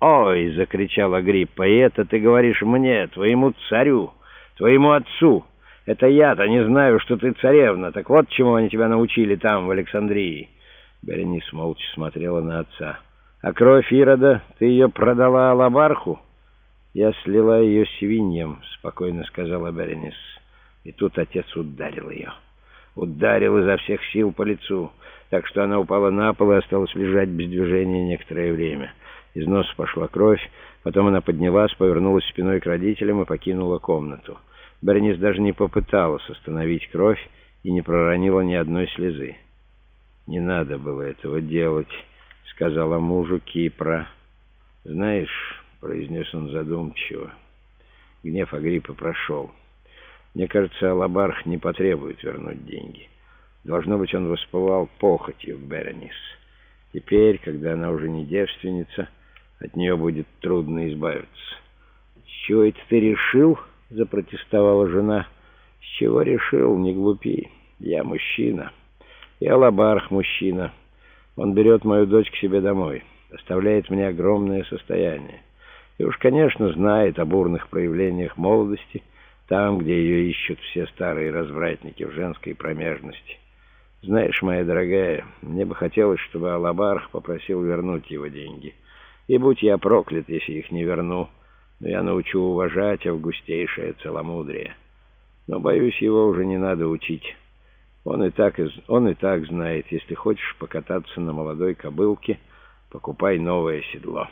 «Ой!» — закричал Агриппа. «И это ты говоришь мне, твоему царю, твоему отцу? Это я-то не знаю, что ты царевна. Так вот, чему они тебя научили там, в Александрии». Беренис молча смотрела на отца. «А кровь Ирода, ты ее продала Алабарху?» «Я слила ее свиньям», — спокойно сказала Беренис. И тут отец ударил ее. Ударил изо всех сил по лицу, так что она упала на пол и осталась лежать без движения некоторое время. Из носа пошла кровь, потом она поднялась, повернулась спиной к родителям и покинула комнату. Беренис даже не попыталась остановить кровь и не проронила ни одной слезы. «Не надо было этого делать», — сказала мужу Кипра. «Знаешь», — произнес он задумчиво, — гнев Агриппы прошел. «Мне кажется, Алабарх не потребует вернуть деньги. Должно быть, он воспылал похотью к Беренис. Теперь, когда она уже не девственница, от нее будет трудно избавиться». «С чего это ты решил?» — запротестовала жена. «С чего решил? Не глупи. Я мужчина. И Алабарх мужчина. Он берет мою дочь к себе домой, оставляет мне огромное состояние. И уж, конечно, знает о бурных проявлениях молодости, там, где ее ищут все старые развратники в женской промежности. Знаешь, моя дорогая, мне бы хотелось, чтобы Алабарх попросил вернуть его деньги. И будь я проклят, если их не верну, но я научу уважать августейшее целомудрие. Но, боюсь, его уже не надо учить. Он и так знает, если хочешь покататься на молодой кобылке, покупай новое седло».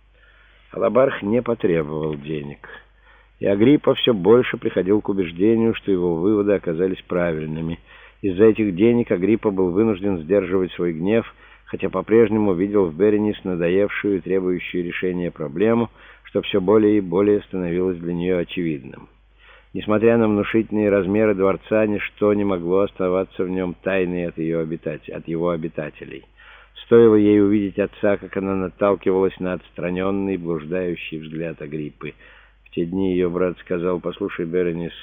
Алабарх не потребовал денег. И Агриппа все больше приходил к убеждению, что его выводы оказались правильными. Из-за этих денег Агриппа был вынужден сдерживать свой гнев, хотя по-прежнему видел в Беренис надоевшую и требующую решения проблему, что все более и более становилось для нее очевидным. Несмотря на внушительные размеры дворца, ничто не могло оставаться в нем тайной от его обитателей. Стоило ей увидеть отца, как она наталкивалась на отстраненный, блуждающий взгляд Агриппы. В те дни ее брат сказал: «Послушай, Беренис,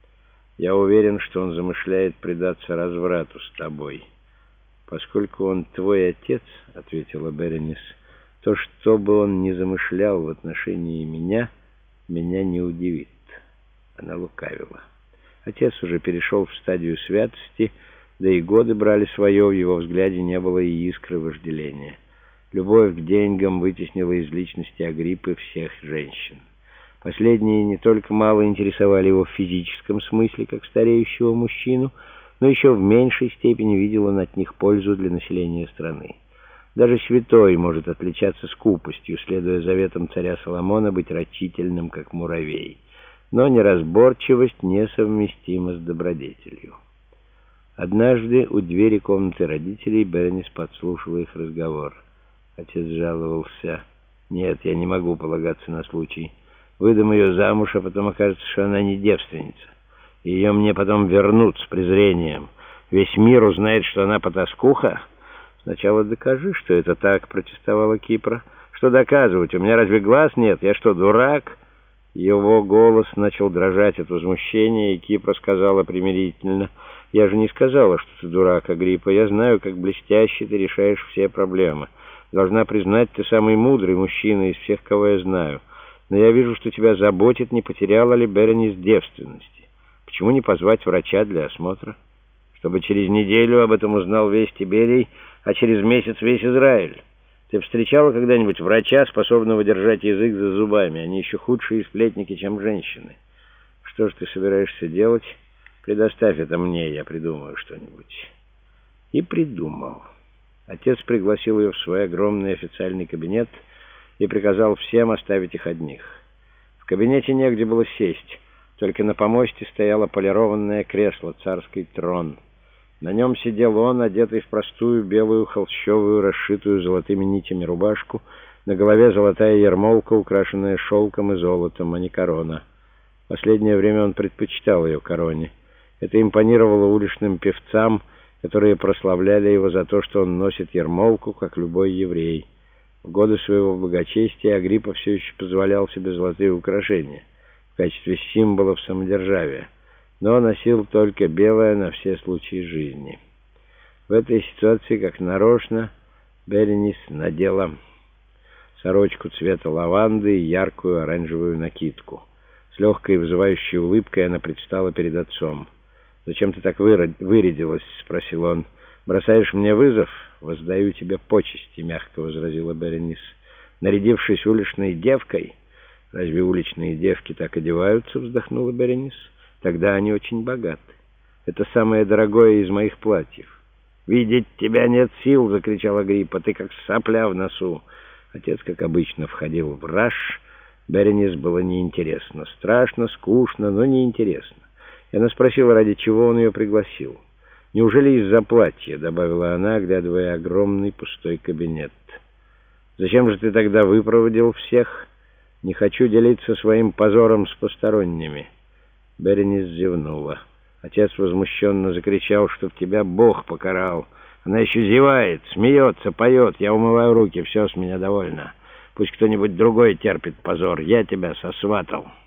я уверен, что он замышляет предаться разврату с тобой». «Поскольку он твой отец, — ответила Беренис, — то, что бы он ни замышлял в отношении меня не удивит». Она лукавила. Отец уже перешел в стадию святости, да и годы брали свое, в его взгляде не было и искры вожделения. Любовь к деньгам вытеснила из личности Агриппы всех женщин. Последние не только мало интересовали его в физическом смысле, как стареющего мужчину, но еще в меньшей степени видел он от них пользу для населения страны. Даже святой может отличаться скупостью, следуя заветам царя Соломона быть рачительным, как муравей. Но неразборчивость несовместима с добродетелью. Однажды у двери комнаты родителей Беренис подслушала их разговор. Отец жаловался: «Нет, я не могу полагаться на случай. Выдам ее замуж, а потом окажется, что она не девственница. Ее мне потом вернут с презрением. Весь мир узнает, что она потаскуха». «Сначала докажи, что это так», — протестовала Кипра. «Что доказывать? У меня разве глаз нет? Я что, дурак?» Его голос начал дрожать от возмущения, и Кипра сказала примирительно: «Я же не сказала, что ты дурак, Агриппа. Я знаю, как блестяще ты решаешь все проблемы. Должна признать, ты самый мудрый мужчина из всех, кого я знаю. Но я вижу, что тебя заботит, не потеряла ли Беренис девственности. Почему не позвать врача для осмотра? Чтобы через неделю об этом узнал весь Тиберий, а через месяц весь Израиль. Ты встречала когда-нибудь врача, способного держать язык за зубами? Они еще худшие сплетники, чем женщины. Что же ты собираешься делать? Предоставь это мне, я придумаю что-нибудь». И придумал. Отец пригласил ее в свой огромный официальный кабинет и приказал всем оставить их одних. В кабинете негде было сесть, только на помосте стояло полированное кресло, царский трон. На нем сидел он, одетый в простую белую холщовую, расшитую золотыми нитями рубашку, на голове золотая ярмолка, украшенная шелком и золотом, а не корона. В последнее время он предпочитал ее короне. Это импонировало уличным певцам, которые прославляли его за то, что он носит ярмолку, как любой еврей. В годы своего благочестия Агриппа все еще позволял себе золотые украшения в качестве символов самодержавия, но носил только белое на все случаи жизни. В этой ситуации, как нарочно, Беренис надела сорочку цвета лаванды и яркую оранжевую накидку. С легкой вызывающей улыбкой она предстала перед отцом. «Зачем ты так вырядилась?» — спросил он. «Бросаешь мне вызов? Воздаю тебе почести», — мягко возразила Беренис. «Нарядившись уличной девкой?» «Разве уличные девки так одеваются?» — вздохнула Беренис. «Тогда они очень богаты. Это самое дорогое из моих платьев». «Видеть тебя нет сил!» — закричала Агриппа. «Ты как сопля в носу!» Отец, как обычно, входил в раж. Беренис было неинтересно. Страшно, скучно, но неинтересно. И она спросила, ради чего он ее пригласил. «Неужели из-за платья?» — добавила она, оглядывая огромный пустой кабинет. «Зачем же ты тогда выпроводил всех?» «Не хочу делиться своим позором с посторонними». Беренис зевнула. Отец возмущенно закричал, чтоб тебя Бог покарал. Она еще зевает, смеется, поет. Я умываю руки, все с меня довольно. Пусть кто-нибудь другой терпит позор. Я тебя сосватал».